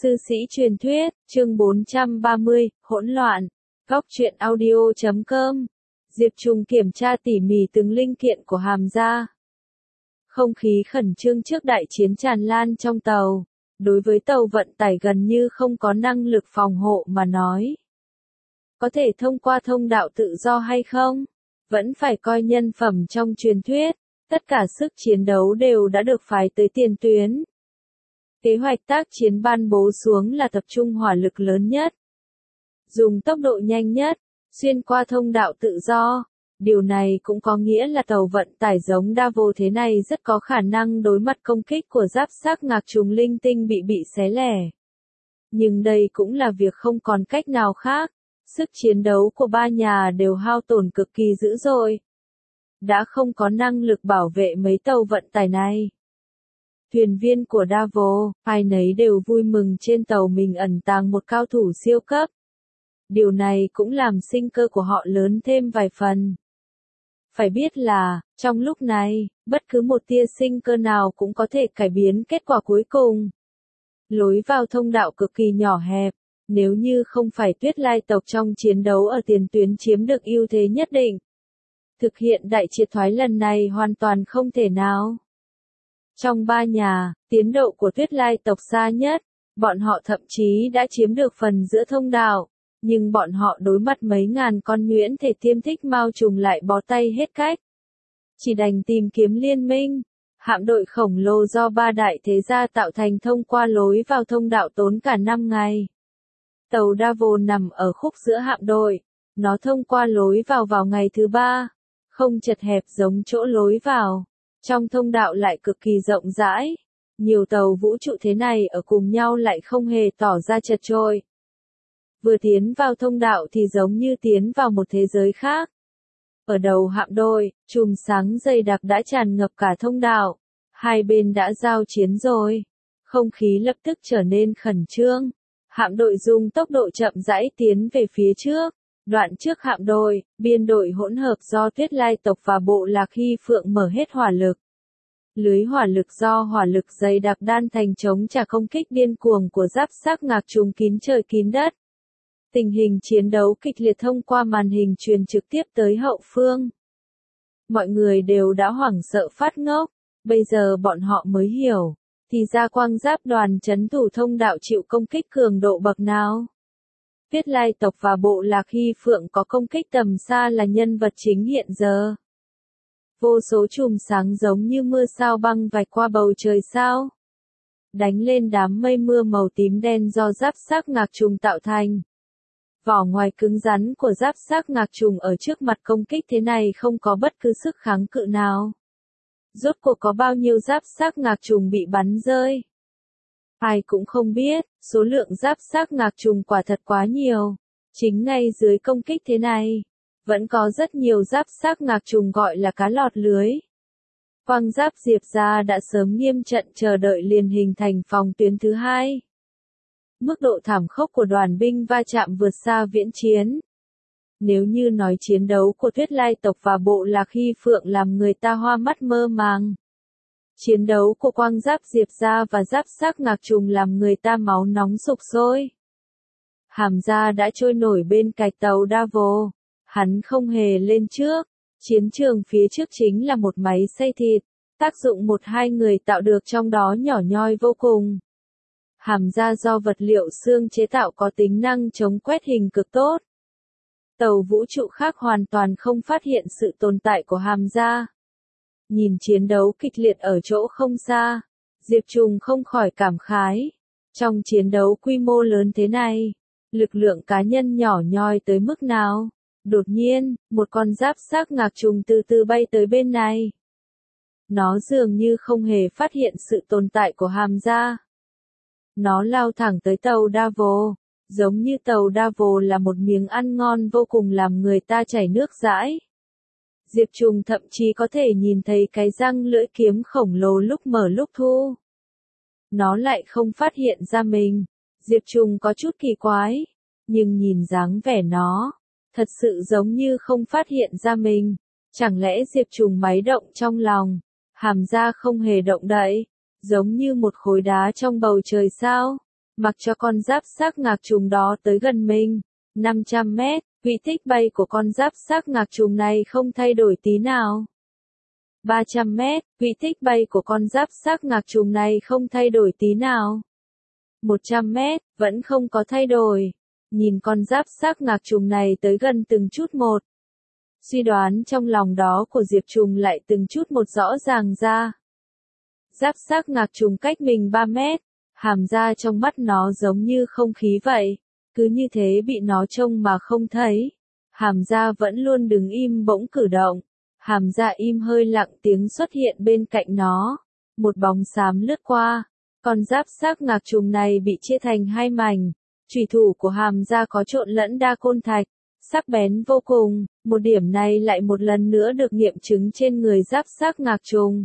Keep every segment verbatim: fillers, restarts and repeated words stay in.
Sư sĩ truyền thuyết, chương bốn trăm ba mươi, hỗn loạn. Góc truyện audio chấm com. Diệp Trùng kiểm tra tỉ mỉ từng linh kiện của Hàm gia. Không khí khẩn trương trước đại chiến tràn lan trong tàu. Đối với tàu vận tải gần như không có năng lực phòng hộ mà nói. Có thể thông qua thông đạo tự do hay không? Vẫn phải coi nhân phẩm trong truyền thuyết. Tất cả sức chiến đấu đều đã được phái tới tiền tuyến. Kế hoạch tác chiến ban bố xuống là tập trung hỏa lực lớn nhất. Dùng tốc độ nhanh nhất, xuyên qua thông đạo tự do. Điều này cũng có nghĩa là tàu vận tải giống Davo thế này rất có khả năng đối mặt công kích của giáp xác ngạc trùng linh tinh bị bị xé lẻ. Nhưng đây cũng là việc không còn cách nào khác. Sức chiến đấu của ba nhà đều hao tổn cực kỳ dữ dội. Đã không có năng lực bảo vệ mấy tàu vận tải này. Thuyền viên của Davo, ai nấy đều vui mừng trên tàu mình ẩn tàng một cao thủ siêu cấp. Điều này cũng làm sinh cơ của họ lớn thêm vài phần. Phải biết là, trong lúc này, bất cứ một tia sinh cơ nào cũng có thể cải biến kết quả cuối cùng. Lối vào thông đạo cực kỳ nhỏ hẹp, nếu như không phải Tuyết Lai tộc trong chiến đấu ở tiền tuyến chiếm được ưu thế nhất định. Thực hiện đại triệt thoái lần này hoàn toàn không thể nào. Trong ba nhà, tiến độ của Tuyết Lai tộc xa nhất, bọn họ thậm chí đã chiếm được phần giữa thông đạo, nhưng bọn họ đối mặt mấy ngàn con nhuyễn thể tiêm thích mao trùng lại bó tay hết cách. Chỉ đành tìm kiếm liên minh, hạm đội khổng lồ do ba đại thế gia tạo thành thông qua lối vào thông đạo tốn cả năm ngày. Tàu Davo nằm ở khúc giữa hạm đội, nó thông qua lối vào vào ngày thứ ba, không chật hẹp giống chỗ lối vào. Trong thông đạo lại cực kỳ rộng rãi, nhiều tàu vũ trụ thế này ở cùng nhau lại không hề tỏ ra chật chội. Vừa tiến vào thông đạo thì giống như tiến vào một thế giới khác. Ở đầu hạm đội, chùm sáng dày đặc đã tràn ngập cả thông đạo, hai bên đã giao chiến rồi. Không khí lập tức trở nên khẩn trương, hạm đội dùng tốc độ chậm rãi tiến về phía trước. Đoạn trước hạm đội, biên đội hỗn hợp do Tuyết Lai tộc và Bộ Lạc Hy Phượng mở hết hỏa lực. Lưới hỏa lực do hỏa lực dày đặc đan thành chống trả công kích điên cuồng của giáp xác ngạc trùng kín trời kín đất. Tình hình chiến đấu kịch liệt thông qua màn hình truyền trực tiếp tới hậu phương. Mọi người đều đã hoảng sợ phát ngốc, bây giờ bọn họ mới hiểu, thì ra quang giáp đoàn trấn thủ thông đạo chịu công kích cường độ bậc nào. Tuyết Lai tộc và Bộ Lạc Hy Phượng có công kích tầm xa là nhân vật chính hiện giờ. Vô số chùm sáng giống như mưa sao băng vạch qua bầu trời sao. Đánh lên đám mây mưa màu tím đen do giáp xác ngạc trùng tạo thành. Vỏ ngoài cứng rắn của giáp xác ngạc trùng ở trước mặt công kích thế này không có bất cứ sức kháng cự nào. Rốt cuộc có bao nhiêu giáp xác ngạc trùng bị bắn rơi? Ai cũng không biết, số lượng giáp xác ngạc trùng quả thật quá nhiều. Chính ngay dưới công kích thế này, vẫn có rất nhiều giáp xác ngạc trùng gọi là cá lọt lưới. Quang giáp Diệp gia đã sớm nghiêm trận chờ đợi liền hình thành phòng tuyến thứ hai. Mức độ thảm khốc của đoàn binh va chạm vượt xa viễn chiến. Nếu như nói chiến đấu của Tuyết Lai tộc và Bộ Lạc Hy Phượng làm người ta hoa mắt mơ màng. Chiến đấu của quang giáp Diệp gia và giáp xác ngạc trùng làm người ta máu nóng sục sôi. Hàm gia đã trôi nổi bên cạnh tàu Davo. Hắn không hề lên trước. Chiến trường phía trước chính là một máy xay thịt. Tác dụng một hai người tạo được trong đó nhỏ nhoi vô cùng. Hàm gia do vật liệu xương chế tạo có tính năng chống quét hình cực tốt. Tàu vũ trụ khác hoàn toàn không phát hiện sự tồn tại của Hàm gia. Nhìn chiến đấu kịch liệt ở chỗ không xa, Diệp Trùng không khỏi cảm khái. Trong chiến đấu quy mô lớn thế này, lực lượng cá nhân nhỏ nhoi tới mức nào? Đột nhiên, một con giáp xác ngạc trùng từ từ bay tới bên này. Nó dường như không hề phát hiện sự tồn tại của Hàm gia. Nó lao thẳng tới tàu Davo, giống như tàu Davo là một miếng ăn ngon vô cùng làm người ta chảy nước dãi. Diệp Trùng thậm chí có thể nhìn thấy cái răng lưỡi kiếm khổng lồ lúc mở lúc thu. Nó lại không phát hiện ra mình. Diệp Trùng có chút kỳ quái, nhưng nhìn dáng vẻ nó, thật sự giống như không phát hiện ra mình. Chẳng lẽ Diệp Trùng máy động trong lòng, Hàm gia không hề động đậy, giống như một khối đá trong bầu trời sao? mặc cho con giáp xác ngạc trùng đó tới gần mình. năm trăm mét, quỹ tích bay của con giáp xác ngạc trùng này không thay đổi tí nào. ba trăm mét, quỹ tích bay của con giáp xác ngạc trùng này không thay đổi tí nào. một trăm mét, vẫn không có thay đổi. Nhìn con giáp xác ngạc trùng này tới gần từng chút một. Suy đoán trong lòng đó của Diệp Trùng lại từng chút một rõ ràng ra. Giáp xác ngạc trùng cách mình ba mét, hàm ra trong mắt nó giống như không khí vậy. Cứ như thế bị nó trông mà không thấy. Hàm ra vẫn luôn đứng im bỗng cử động. Hàm ra im hơi lặng tiếng xuất hiện bên cạnh nó. Một bóng xám lướt qua. Con giáp xác ngạc trùng này bị chia thành hai mảnh. Chủy thủ của hàm ra có trộn lẫn đa côn thạch. Sắc bén vô cùng. Một điểm này lại một lần nữa được nghiệm chứng trên người giáp xác ngạc trùng.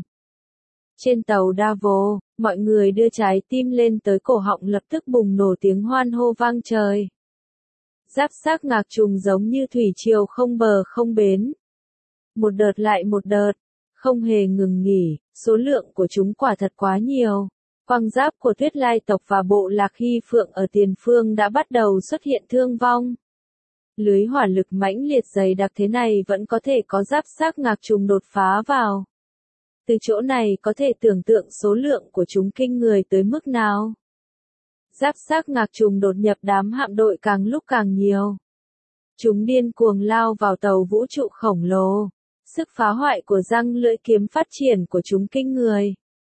Trên tàu Davo, mọi người đưa trái tim lên tới cổ họng lập tức bùng nổ tiếng hoan hô vang trời. Giáp xác ngạc trùng giống như thủy triều không bờ không bến. Một đợt lại một đợt, không hề ngừng nghỉ, số lượng của chúng quả thật quá nhiều. Quang giáp của Tuyết Lai tộc và bộ lạc Hy Phượng ở tiền phương đã bắt đầu xuất hiện thương vong. Lưới hỏa lực mãnh liệt dày đặc thế này vẫn có thể có giáp xác ngạc trùng đột phá vào. Từ chỗ này có thể tưởng tượng số lượng của chúng kinh người tới mức nào. Giáp xác ngạc trùng đột nhập đám hạm đội càng lúc càng nhiều. Chúng điên cuồng lao vào tàu vũ trụ khổng lồ. Sức phá hoại của răng lưỡi kiếm phát triển của chúng kinh người.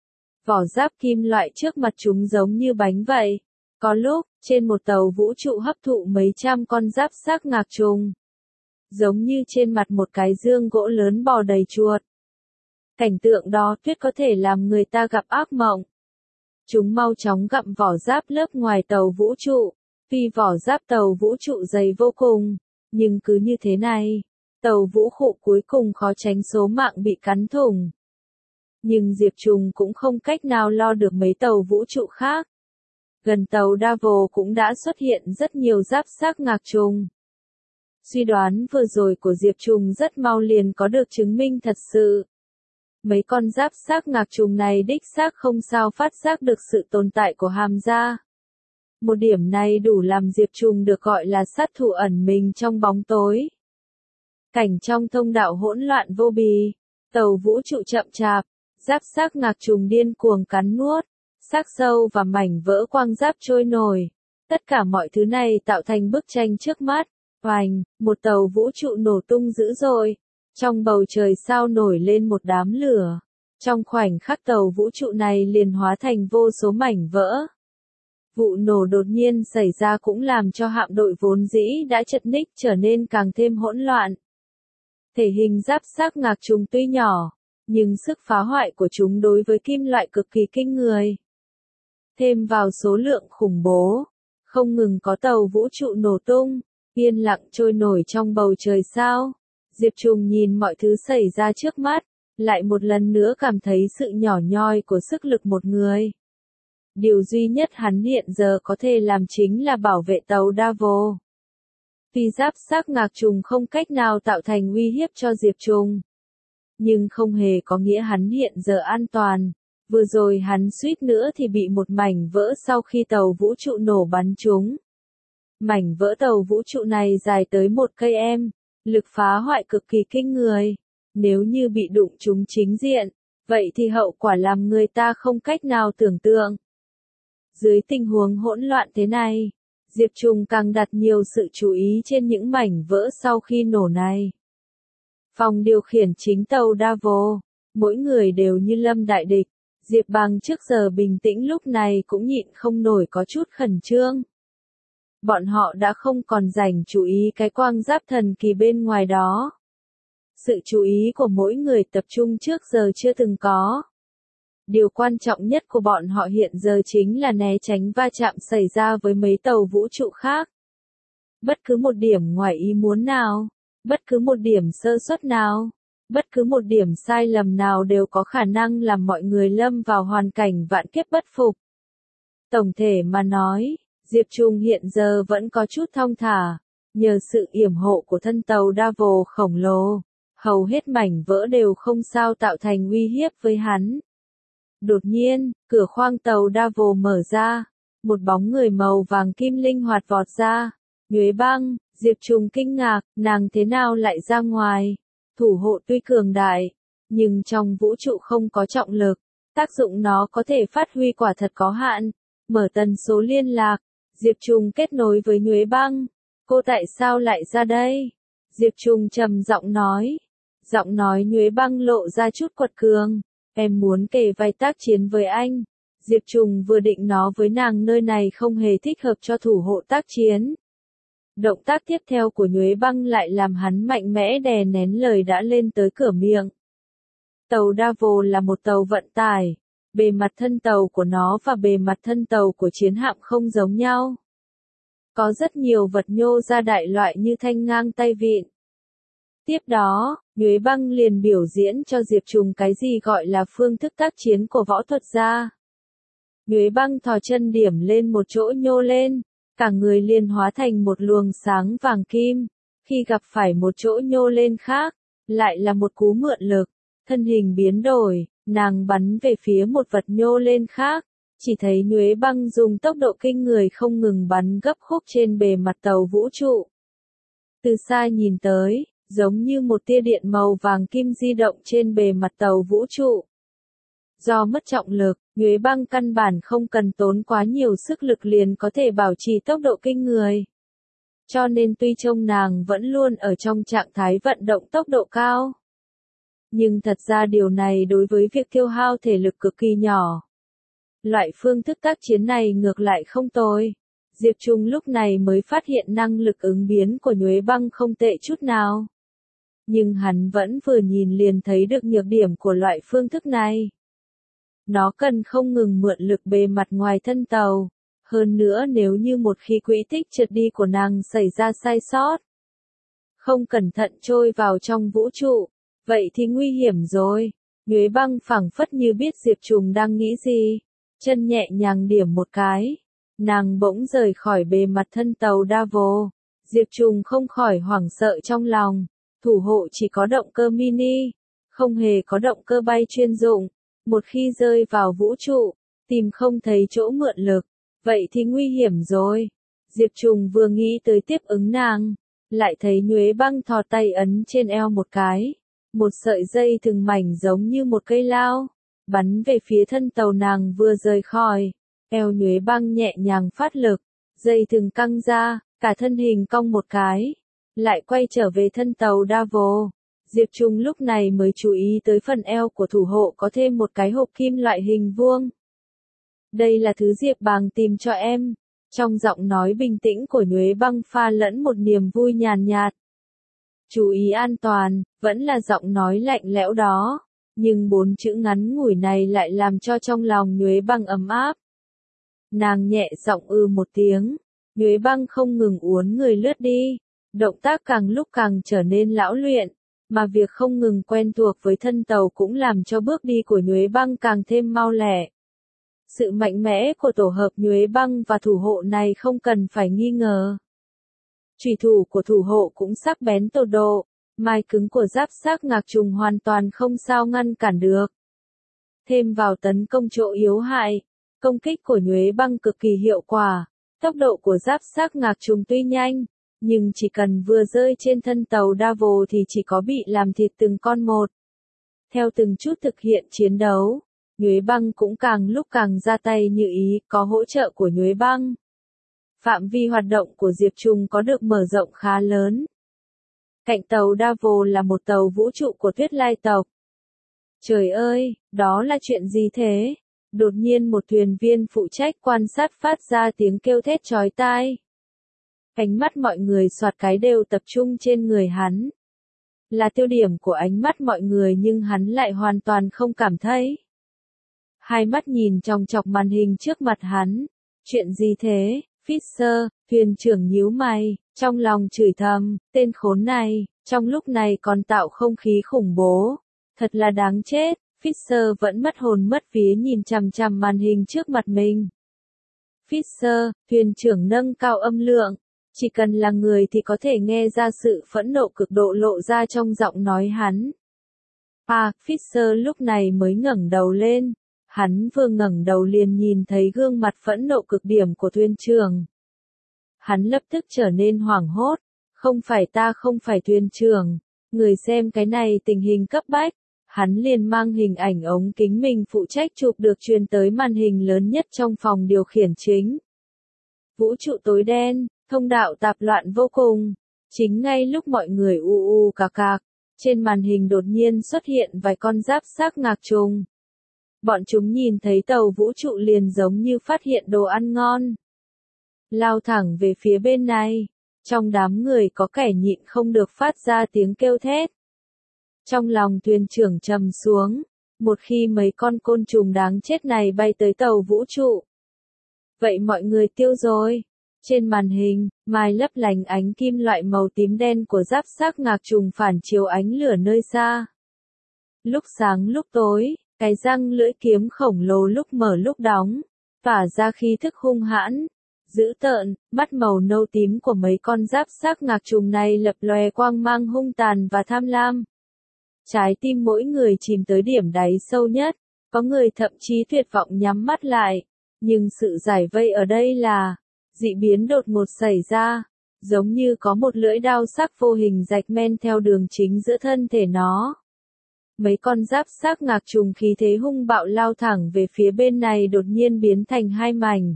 Vỏ giáp kim loại trước mặt chúng giống như bánh vậy. Có lúc, trên một tàu vũ trụ hấp thụ mấy trăm con giáp xác ngạc trùng. Giống như trên mặt một cái dương gỗ lớn bò đầy chuột. Cảnh tượng đó tuyệt có thể làm người ta gặp ác mộng. Chúng mau chóng gặm vỏ giáp lớp ngoài tàu vũ trụ. Tuy vỏ giáp tàu vũ trụ dày vô cùng, nhưng cứ như thế này, tàu vũ trụ cuối cùng khó tránh số mạng bị cắn thủng. Nhưng Diệp Trùng cũng không cách nào lo được mấy tàu vũ trụ khác. Gần tàu Davo cũng đã xuất hiện rất nhiều giáp xác ngạc trùng. Suy đoán vừa rồi của Diệp Trùng rất mau liền có được chứng minh thật sự. Mấy con giáp xác ngạc trùng này đích xác không sao phát giác được sự tồn tại của hàm ra. Một điểm này đủ làm Diệp Trùng được gọi là sát thủ ẩn mình trong bóng tối. Cảnh trong thông đạo hỗn loạn vô bì, tàu vũ trụ chậm chạp, giáp xác ngạc trùng điên cuồng cắn nuốt, xác sâu và mảnh vỡ quang giáp trôi nổi. Tất cả mọi thứ này tạo thành bức tranh trước mắt. Oành, một tàu vũ trụ nổ tung dữ dội. Trong bầu trời sao nổi lên một đám lửa. Trong khoảnh khắc tàu vũ trụ này liền hóa thành vô số mảnh vỡ. Vụ nổ đột nhiên xảy ra cũng làm cho hạm đội vốn dĩ đã chật ních trở nên càng thêm hỗn loạn. Thể hình giáp xác ngạc trùng tuy nhỏ, nhưng sức phá hoại của chúng đối với kim loại cực kỳ kinh người. Thêm vào số lượng khủng bố, không ngừng có tàu vũ trụ nổ tung, yên lặng trôi nổi trong bầu trời sao. Diệp Trùng nhìn mọi thứ xảy ra trước mắt, lại một lần nữa cảm thấy sự nhỏ nhoi của sức lực một người. Điều duy nhất hắn hiện giờ có thể làm chính là bảo vệ tàu Davo. Tuy giáp xác ngạc trùng không cách nào tạo thành uy hiếp cho Diệp Trùng, nhưng không hề có nghĩa hắn hiện giờ an toàn. Vừa rồi hắn suýt nữa thì bị một mảnh vỡ sau khi tàu vũ trụ nổ bắn trúng. Mảnh vỡ tàu vũ trụ này dài tới một cây em, lực phá hoại cực kỳ kinh người. Nếu như bị đụng trúng chính diện, vậy thì hậu quả làm người ta không cách nào tưởng tượng. Dưới tình huống hỗn loạn thế này, Diệp Trùng càng đặt nhiều sự chú ý trên những mảnh vỡ sau khi nổ này. Phòng điều khiển chính tàu Davo, mỗi người đều như lâm đại địch. Diệp Bằng trước giờ bình tĩnh lúc này cũng nhịn không nổi có chút khẩn trương. Bọn họ đã không còn dành chú ý cái quang giáp thần kỳ bên ngoài đó. Sự chú ý của mỗi người tập trung trước giờ chưa từng có. Điều quan trọng nhất của bọn họ hiện giờ chính là né tránh va chạm xảy ra với mấy tàu vũ trụ khác. Bất cứ một điểm ngoài ý muốn nào, bất cứ một điểm sơ suất nào, bất cứ một điểm sai lầm nào đều có khả năng làm mọi người lâm vào hoàn cảnh vạn kiếp bất phục. Tổng thể mà nói, Diệp Trùng hiện giờ vẫn có chút thong thả, nhờ sự yểm hộ của thân tàu Davo khổng lồ, hầu hết mảnh vỡ đều không sao tạo thành uy hiếp với hắn. Đột nhiên, cửa khoang tàu Davo mở ra, một bóng người màu vàng kim linh hoạt vọt ra. Nhuế Băng, Diệp Trùng kinh ngạc, nàng thế nào lại ra ngoài? Thủ hộ tuy cường đại, nhưng trong vũ trụ không có trọng lực, tác dụng nó có thể phát huy quả thật có hạn. Mở tần số liên lạc, Diệp Trùng kết nối với Nhuế Băng. Cô tại sao lại ra đây? Diệp Trùng trầm giọng nói. Giọng nói Nhuế Băng lộ ra chút quật cường. Em muốn kề vai tác chiến với anh. Diệp Trùng vừa định nói với nàng nơi này không hề thích hợp cho thủ hộ tác chiến. Động tác tiếp theo của Nhuế Băng lại làm hắn mạnh mẽ đè nén lời đã lên tới cửa miệng. Tàu Davo là một tàu vận tải. Bề mặt thân tàu của nó và bề mặt thân tàu của chiến hạm không giống nhau. Có rất nhiều vật nhô ra đại loại như thanh ngang tay vịn. Tiếp đó, Nhuế Băng liền biểu diễn cho Diệp Trùng cái gì gọi là phương thức tác chiến của võ thuật gia. Nhuế Băng thò chân điểm lên một chỗ nhô lên, cả người liền hóa thành một luồng sáng vàng kim. Khi gặp phải một chỗ nhô lên khác, lại là một cú mượn lực, thân hình biến đổi, nàng bắn về phía một vật nhô lên khác. Chỉ thấy Nhuế Băng dùng tốc độ kinh người không ngừng bắn gấp khúc trên bề mặt tàu vũ trụ. Từ xa nhìn tới, giống như một tia điện màu vàng kim di động trên bề mặt tàu vũ trụ. Do mất trọng lực, Nhuế Băng căn bản không cần tốn quá nhiều sức lực liền có thể bảo trì tốc độ kinh người. Cho nên tuy trông nàng vẫn luôn ở trong trạng thái vận động tốc độ cao. Nhưng thật ra điều này đối với việc tiêu hao thể lực cực kỳ nhỏ. Loại phương thức tác chiến này ngược lại không tồi. Diệp Trùng lúc này mới phát hiện năng lực ứng biến của Nhuế Băng không tệ chút nào. Nhưng hắn vẫn vừa nhìn liền thấy được nhược điểm của loại phương thức này. Nó cần không ngừng mượn lực bề mặt ngoài thân tàu. Hơn nữa nếu như một khi quỹ tích trượt đi của nàng xảy ra sai sót, không cẩn thận trôi vào trong vũ trụ, vậy thì nguy hiểm rồi. Nhuế Băng phảng phất như biết Diệp Trùng đang nghĩ gì. Chân nhẹ nhàng điểm một cái. Nàng bỗng rời khỏi bề mặt thân tàu Davo. Diệp Trùng không khỏi hoảng sợ trong lòng. Thủ hộ chỉ có động cơ mini, không hề có động cơ bay chuyên dụng. Một khi rơi vào vũ trụ, tìm không thấy chỗ mượn lực, vậy thì nguy hiểm rồi. Diệp Trùng vừa nghĩ tới tiếp ứng nàng, lại thấy Nhuế Băng thò tay ấn trên eo một cái. Một sợi dây thừng mảnh giống như một cây lao, bắn về phía thân tàu nàng vừa rời khỏi. Eo Nhuế Băng nhẹ nhàng phát lực, dây thừng căng ra, cả thân hình cong một cái, lại quay trở về thân tàu Davo. Diệp Trùng lúc này mới chú ý tới phần eo của thủ hộ có thêm một cái hộp kim loại hình vuông. Đây là thứ Diệp Bàng tìm cho em. Trong giọng nói bình tĩnh của Nhuế Băng pha lẫn một niềm vui nhàn nhạt. Chú ý an toàn, vẫn là giọng nói lạnh lẽo đó. Nhưng bốn chữ ngắn ngủi này lại làm cho trong lòng Nhuế Băng ấm áp. Nàng nhẹ giọng ư một tiếng. Nhuế Băng không ngừng uốn người lướt đi. Động tác càng lúc càng trở nên lão luyện. Mà việc không ngừng quen thuộc với thân tàu cũng làm cho bước đi của Nhuế Băng càng thêm mau lẹ. Sự mạnh mẽ của tổ hợp Nhuế Băng và thủ hộ này không cần phải nghi ngờ. Chủy thủ của thủ hộ cũng sắc bén tột độ, mai cứng của giáp xác ngạc trùng hoàn toàn không sao ngăn cản được. Thêm vào tấn công chỗ yếu hại, công kích của Nhuế Băng cực kỳ hiệu quả. Tốc độ của giáp xác ngạc trùng tuy nhanh, nhưng chỉ cần vừa rơi trên thân tàu Davo thì chỉ có bị làm thịt từng con một. Theo từng chút thực hiện chiến đấu, Nhuế Băng cũng càng lúc càng ra tay như ý, có hỗ trợ của Nhuế Băng. Phạm vi hoạt động của Diệp Trùng có được mở rộng khá lớn. Cạnh tàu Davo là một tàu vũ trụ của Tuyết Lai tộc. Trời ơi, đó là chuyện gì thế? Đột nhiên một thuyền viên phụ trách quan sát phát ra tiếng kêu thét chói tai. Ánh mắt mọi người soạt cái đều tập trung trên người hắn. Là tiêu điểm của ánh mắt mọi người nhưng hắn lại hoàn toàn không cảm thấy. Hai mắt nhìn chòng chọc màn hình trước mặt hắn. Chuyện gì thế, Fisher? Thuyền trưởng nhíu mày, trong lòng chửi thầm, tên khốn này, trong lúc này còn tạo không khí khủng bố. Thật là đáng chết. Fisher vẫn mất hồn mất vía nhìn chằm chằm màn hình trước mặt mình. Fisher, thuyền trưởng nâng cao âm lượng. Chỉ cần là người thì có thể nghe ra sự phẫn nộ cực độ lộ ra trong giọng nói hắn. À, Fisher lúc này mới ngẩng đầu lên. Hắn vừa ngẩng đầu liền nhìn thấy gương mặt phẫn nộ cực điểm của thuyền trưởng. Hắn lập tức trở nên hoảng hốt. Không phải ta không phải thuyền trưởng. Người xem cái này tình hình cấp bách. Hắn liền mang hình ảnh ống kính mình phụ trách chụp được truyền tới màn hình lớn nhất trong phòng điều khiển chính. Vũ trụ tối đen, thông đạo tạp loạn vô cùng. Chính ngay lúc mọi người u u cạc cạc, trên màn hình đột nhiên xuất hiện vài con giáp xác ngạc trùng. Bọn chúng nhìn thấy tàu vũ trụ liền giống như phát hiện đồ ăn ngon. Lao thẳng về phía bên này. Trong đám người có kẻ nhịn không được phát ra tiếng kêu thét. Trong lòng thuyền trưởng trầm xuống. Một khi mấy con côn trùng đáng chết này bay tới tàu vũ trụ. Vậy mọi người tiêu rồi. Trên màn hình, mai lấp lánh ánh kim loại màu tím đen của giáp xác ngạc trùng phản chiếu ánh lửa nơi xa. Lúc sáng lúc tối, cái răng lưỡi kiếm khổng lồ lúc mở lúc đóng, tỏa ra khí thức hung hãn, dữ tợn, mắt màu nâu tím của mấy con giáp xác ngạc trùng này lập lòe quang mang hung tàn và tham lam. Trái tim mỗi người chìm tới điểm đáy sâu nhất, có người thậm chí tuyệt vọng nhắm mắt lại, nhưng sự giải vây ở đây là dị biến đột ngột xảy ra, giống như có một lưỡi đao sắc vô hình rạch men theo đường chính giữa thân thể nó. Mấy con giáp xác ngạc trùng khí thế hung bạo lao thẳng về phía bên này đột nhiên biến thành hai mảnh.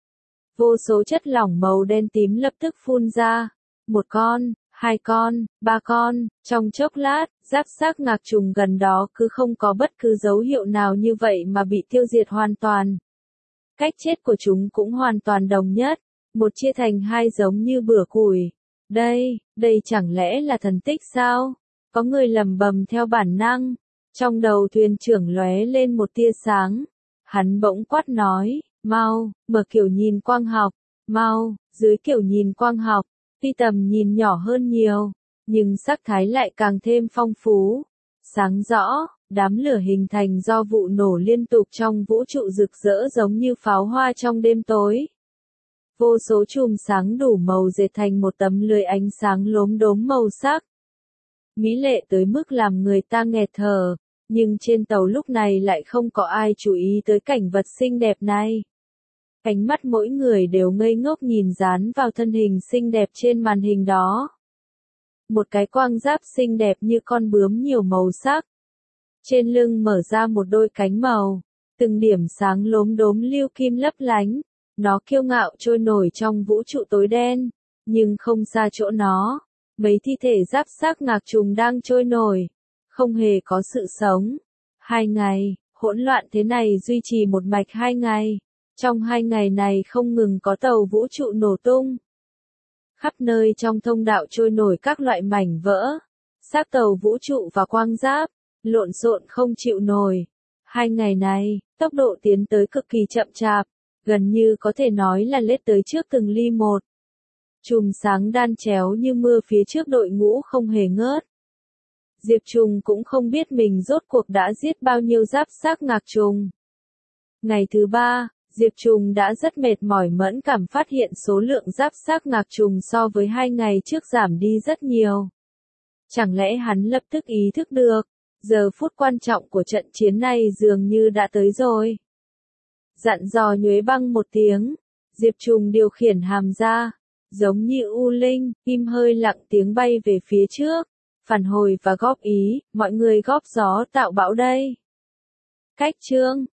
Vô số chất lỏng màu đen tím lập tức phun ra. Một con, hai con, ba con, trong chốc lát, giáp xác ngạc trùng gần đó cứ không có bất cứ dấu hiệu nào như vậy mà bị tiêu diệt hoàn toàn. Cách chết của chúng cũng hoàn toàn đồng nhất, một chia thành hai giống như bửa củi. Đây, đây chẳng lẽ là thần tích sao? Có người lầm bầm theo bản năng. Trong đầu thuyền trưởng lóe lên một tia sáng. Hắn bỗng quát nói, mau, mở kiểu nhìn quang học, mau, dưới kiểu nhìn quang học, tuy tầm nhìn nhỏ hơn nhiều, nhưng sắc thái lại càng thêm phong phú, sáng rõ, đám lửa hình thành do vụ nổ liên tục trong vũ trụ rực rỡ giống như pháo hoa trong đêm tối. Vô số chùm sáng đủ màu dệt thành một tấm lưới ánh sáng lốm đốm màu sắc. Mỹ lệ tới mức làm người ta nghẹt thở, nhưng trên tàu lúc này lại không có ai chú ý tới cảnh vật xinh đẹp này. Ánh mắt mỗi người đều ngây ngốc nhìn dán vào thân hình xinh đẹp trên màn hình đó. Một cái quang giáp xinh đẹp như con bướm nhiều màu sắc. Trên lưng mở ra một đôi cánh màu, từng điểm sáng lốm đốm lưu kim lấp lánh. Nó kiêu ngạo trôi nổi trong vũ trụ tối đen, nhưng không xa chỗ nó, mấy thi thể giáp xác ngạc trùng đang trôi nổi, không hề có sự sống. Hai ngày, hỗn loạn thế này duy trì một mạch hai ngày. Trong hai ngày này không ngừng có tàu vũ trụ nổ tung. Khắp nơi trong thông đạo trôi nổi các loại mảnh vỡ, xác tàu vũ trụ và quang giáp, lộn xộn không chịu nổi. Hai ngày này, tốc độ tiến tới cực kỳ chậm chạp, gần như có thể nói là lết tới trước từng ly một. Chùm sáng đan chéo như mưa phía trước đội ngũ không hề ngớt. Diệp Trùng cũng không biết mình rốt cuộc đã giết bao nhiêu giáp xác ngạc trùng. Ngày thứ ba, Diệp Trùng đã rất mệt mỏi mẫn cảm phát hiện số lượng giáp xác ngạc trùng so với hai ngày trước giảm đi rất nhiều. Chẳng lẽ hắn lập tức ý thức được, giờ phút quan trọng của trận chiến này dường như đã tới rồi. Dặn dò Nhuế Băng một tiếng, Diệp Trùng điều khiển hàm ra, giống như U Linh, im hơi lặng tiếng bay về phía trước, phản hồi và góp ý, mọi người góp gió tạo bão đây. Cách chương